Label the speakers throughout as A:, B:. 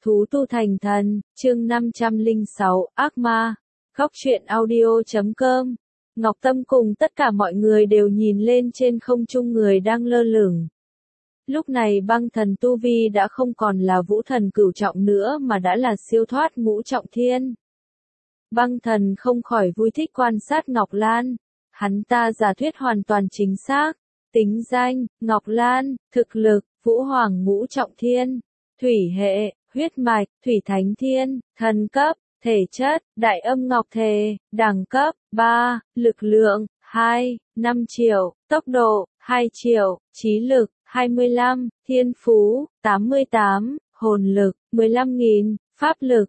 A: Thú tu thành thần, chương 506, ác ma. Góc truyện audio.com. Ngọc Tâm cùng tất cả mọi người đều nhìn lên trên không trung người đang lơ lửng. Lúc này băng thần tu vi đã không còn là vũ thần cửu trọng nữa mà đã là siêu thoát ngũ trọng thiên. Băng thần không khỏi vui thích quan sát Ngọc Lan. Hắn ta giả thuyết hoàn toàn chính xác. Tính danh, Ngọc Lan, thực lực, vũ hoàng ngũ trọng thiên, thủy hệ, huyết mạch, thủy thánh thiên, thần cấp, thể chất, đại âm ngọc thề, đẳng cấp, 3, lực lượng, 2, 5 triệu, tốc độ, 2 triệu, trí lực, 25, thiên phú, 88, hồn lực, 15.000, pháp lực,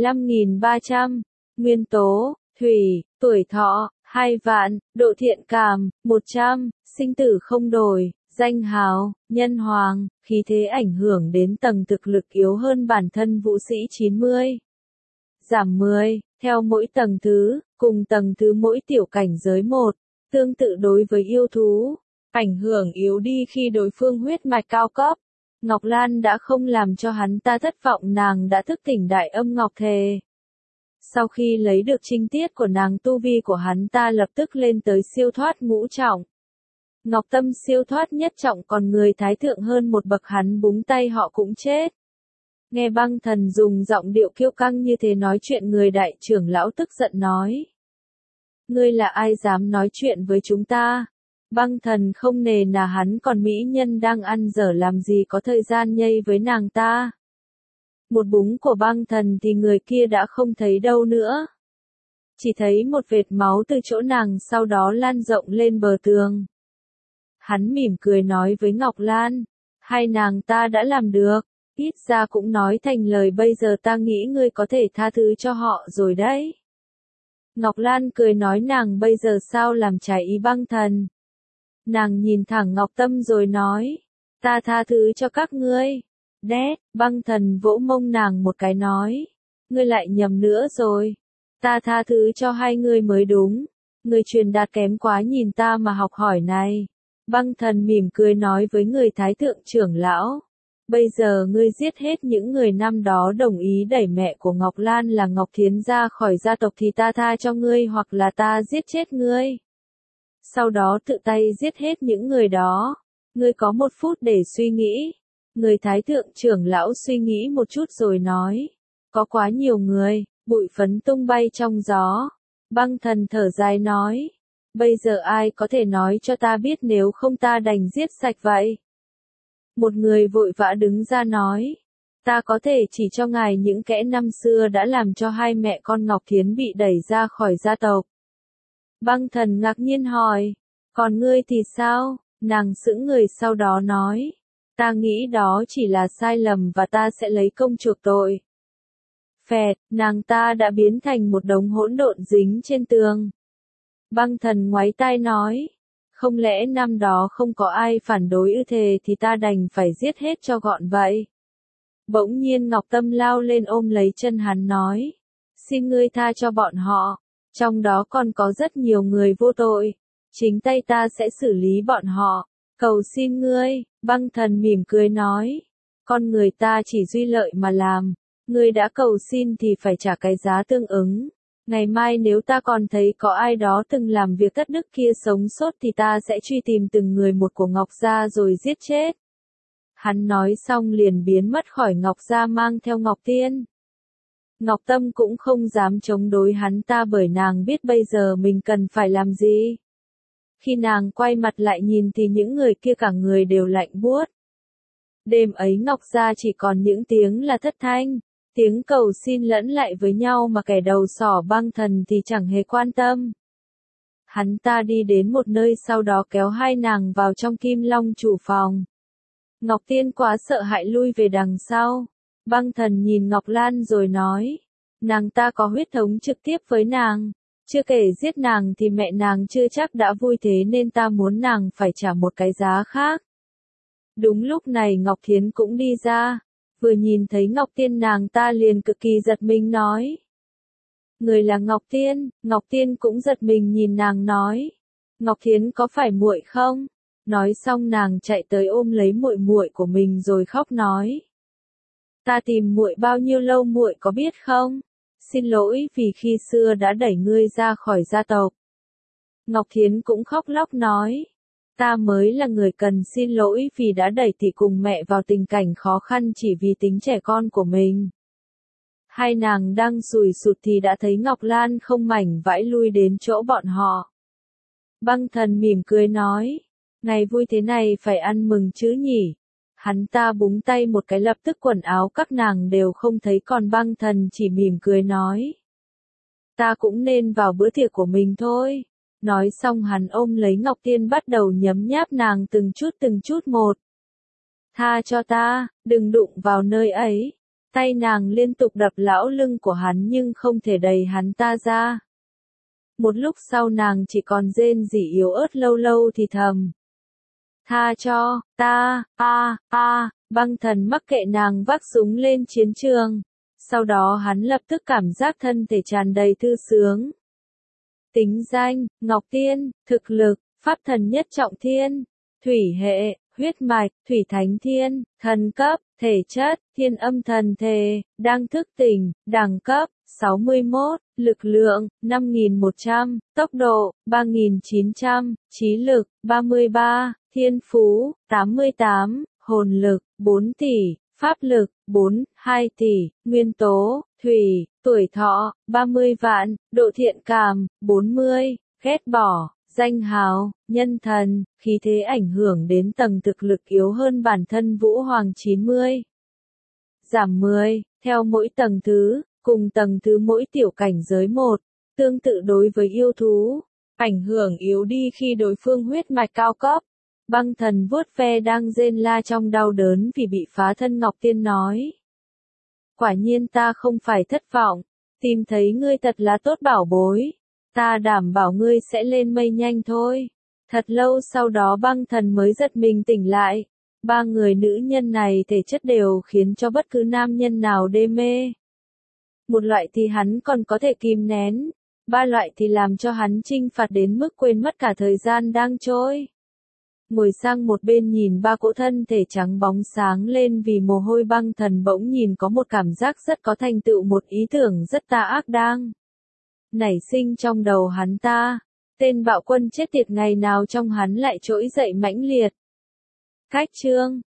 A: 15.300, nguyên tố, thủy, tuổi thọ, 2 vạn, độ thiện cảm, 100, sinh tử không đổi, danh hào, nhân hoàng, khí thế ảnh hưởng đến tầng thực lực yếu hơn bản thân vũ sĩ 90. Giảm 10, theo mỗi tầng thứ, cùng tầng thứ mỗi tiểu cảnh giới 1, tương tự đối với yêu thú, ảnh hưởng yếu đi khi đối phương huyết mạch cao cấp. Ngọc Lan đã không làm cho hắn ta thất vọng, nàng đã thức tỉnh đại âm ngọc thề. Sau khi lấy được trinh tiết của nàng, tu vi của hắn ta lập tức lên tới siêu thoát ngũ trọng. Ngọc Tâm siêu thoát nhất trọng, còn người thái thượng hơn một bậc, hắn búng tay họ cũng chết. Nghe băng thần dùng giọng điệu kiêu căng như thế nói chuyện, người đại trưởng lão tức giận nói. Ngươi là ai dám nói chuyện với chúng ta? Băng thần không nề nà, hắn còn mỹ nhân đang ăn dở làm gì có thời gian nhây với nàng ta. Một búng của băng thần thì người kia đã không thấy đâu nữa. Chỉ thấy một vệt máu từ chỗ nàng sau đó lan rộng lên bờ tường. Hắn mỉm cười nói với Ngọc Lan, hai nàng ta đã làm được, ít ra cũng nói thành lời, bây giờ ta nghĩ ngươi có thể tha thứ cho họ rồi đấy. Ngọc Lan cười nói, nàng bây giờ sao làm trái ý băng thần. Nàng nhìn thẳng Ngọc Tâm rồi nói, ta tha thứ cho các ngươi. Đét, băng thần vỗ mông nàng một cái nói, ngươi lại nhầm nữa rồi. Ta tha thứ cho hai ngươi mới đúng. Ngươi truyền đạt kém quá, nhìn ta mà học hỏi này. Băng thần mỉm cười nói với người thái thượng trưởng lão, bây giờ ngươi giết hết những người năm đó đồng ý đẩy mẹ của Ngọc Lan là Ngọc Thiến ra khỏi gia tộc thì ta tha cho ngươi, hoặc là ta giết chết ngươi. Sau đó tự tay giết hết những người đó. Ngươi có 1 phút để suy nghĩ. Người thái thượng trưởng lão suy nghĩ một chút rồi nói, có quá nhiều người, bụi phấn tung bay trong gió. Băng thần thở dài nói, bây giờ ai có thể nói cho ta biết, nếu không ta đành giết sạch vậy. Một người vội vã đứng ra nói, ta có thể chỉ cho ngài những kẻ năm xưa đã làm cho hai mẹ con Ngọc Thiến bị đẩy ra khỏi gia tộc. Băng thần ngạc nhiên hỏi, còn ngươi thì sao? Nàng sững người sau đó nói, ta nghĩ đó chỉ là sai lầm và ta sẽ lấy công chuộc tội. Phẹt, nàng ta đã biến thành một đống hỗn độn dính trên tường. Băng thần ngoáy tai nói, không lẽ năm đó không có ai phản đối ư, thề thì ta đành phải giết hết cho gọn vậy. Bỗng nhiên Ngọc Tâm lao lên ôm lấy chân hắn nói, xin ngươi tha cho bọn họ, trong đó còn có rất nhiều người vô tội, chính tay ta sẽ xử lý bọn họ, cầu xin ngươi. Băng thần mỉm cười nói, con người ta chỉ duy lợi mà làm, ngươi đã cầu xin thì phải trả cái giá tương ứng. Ngày mai nếu ta còn thấy có ai đó từng làm việc thất đức kia sống sót thì ta sẽ truy tìm từng người một của Ngọc Gia rồi giết chết. Hắn nói xong liền biến mất khỏi Ngọc Gia mang theo Ngọc Tiên. Ngọc Tâm cũng không dám chống đối hắn ta, bởi nàng biết bây giờ mình cần phải làm gì. Khi nàng quay mặt lại nhìn thì những người kia cả người đều lạnh buốt. Đêm ấy Ngọc Gia chỉ còn những tiếng là thất thanh, tiếng cầu xin lẫn lại với nhau, mà kẻ đầu sỏ băng thần thì chẳng hề quan tâm. Hắn ta đi đến một nơi, sau đó kéo hai nàng vào trong Kim Long chủ phòng. Ngọc Tiên quá sợ hãi lui về đằng sau. Băng thần nhìn Ngọc Lan rồi nói, nàng ta có huyết thống trực tiếp với nàng. Chưa kể giết nàng thì mẹ nàng chưa chắc đã vui, thế nên ta muốn nàng phải trả một cái giá khác. Đúng lúc này Ngọc Thiến cũng đi ra. Vừa nhìn thấy Ngọc Tiên nàng ta liền cực kỳ giật mình nói, người là Ngọc Tiên. Ngọc Tiên cũng giật mình nhìn nàng nói, Ngọc Thiến có phải muội không? Nói xong nàng chạy tới ôm lấy muội muội của mình rồi khóc nói, Ta tìm muội bao nhiêu lâu muội có biết không? Xin lỗi vì khi xưa đã đẩy ngươi ra khỏi gia tộc. Ngọc Thiến cũng khóc lóc nói. Ta mới là người cần xin lỗi vì đã đẩy tỷ cùng mẹ vào tình cảnh khó khăn chỉ vì tính trẻ con của mình. Hai nàng đang sùi sụt thì đã thấy Ngọc Lan không mảnh vãi lui đến chỗ bọn họ. Băng Thần mỉm cười nói. Ngày vui thế này phải ăn mừng chứ nhỉ. Hắn ta búng tay một cái lập tức quần áo các nàng đều không thấy còn Băng Thần chỉ mỉm cười nói. Ta cũng nên vào bữa tiệc của mình thôi. Nói xong hắn ôm lấy Ngọc Tiên bắt đầu nhấm nháp nàng từng chút một. Tha cho ta, đừng đụng vào nơi ấy. Tay nàng liên tục đập lão lưng của hắn nhưng không thể đẩy hắn ta ra. Một lúc sau nàng chỉ còn rên rỉ yếu ớt lâu lâu thì thầm. Tha cho, ta, Băng Thần mắc kệ nàng vác súng lên chiến trường. Sau đó hắn lập tức cảm giác thân thể tràn đầy thư sướng. Tính danh, Ngọc Tiên, thực lực, pháp thần nhất trọng thiên, thủy hệ, huyết mạch, thủy thánh thiên, thần cấp, thể chất, thiên âm thần thể, đang thức tỉnh, đẳng cấp, 61, lực lượng, 5.100, tốc độ, 3.900, trí lực, 33, thiên phú, 88, hồn lực, 4 tỷ, pháp lực, 2 tỷ, nguyên tố, thủy, tuổi thọ, 30 vạn, độ thiện cảm, 40, ghét bỏ, danh hào, nhân thần, khí thế ảnh hưởng đến tầng thực lực yếu hơn bản thân Vũ Hoàng 90. Giảm 10, theo mỗi tầng thứ, cùng tầng thứ mỗi tiểu cảnh giới một, tương tự đối với yêu thú, ảnh hưởng yếu đi khi đối phương huyết mạch cao cấp. Băng Thần vuốt ve đang rên la trong đau đớn vì bị phá thân Ngọc Tiên nói. Quả nhiên ta không phải thất vọng, tìm thấy ngươi thật là tốt bảo bối, ta đảm bảo ngươi sẽ lên mây nhanh thôi. Thật lâu sau đó Băng Thần mới giật mình tỉnh lại, ba người nữ nhân này thể chất đều khiến cho bất cứ nam nhân nào đê mê. Một loại thì hắn còn có thể kìm nén, ba loại thì làm cho hắn chinh phạt đến mức quên mất cả thời gian đang trôi. Ngồi sang một bên nhìn ba cỗ thân thể trắng bóng sáng lên vì mồ hôi Băng Thần bỗng nhìn có một cảm giác rất có thành tựu, một ý tưởng rất tà ác đang nảy sinh trong đầu hắn ta. Tên bạo quân chết tiệt ngày nào trong hắn lại trỗi dậy mãnh liệt. Cách chương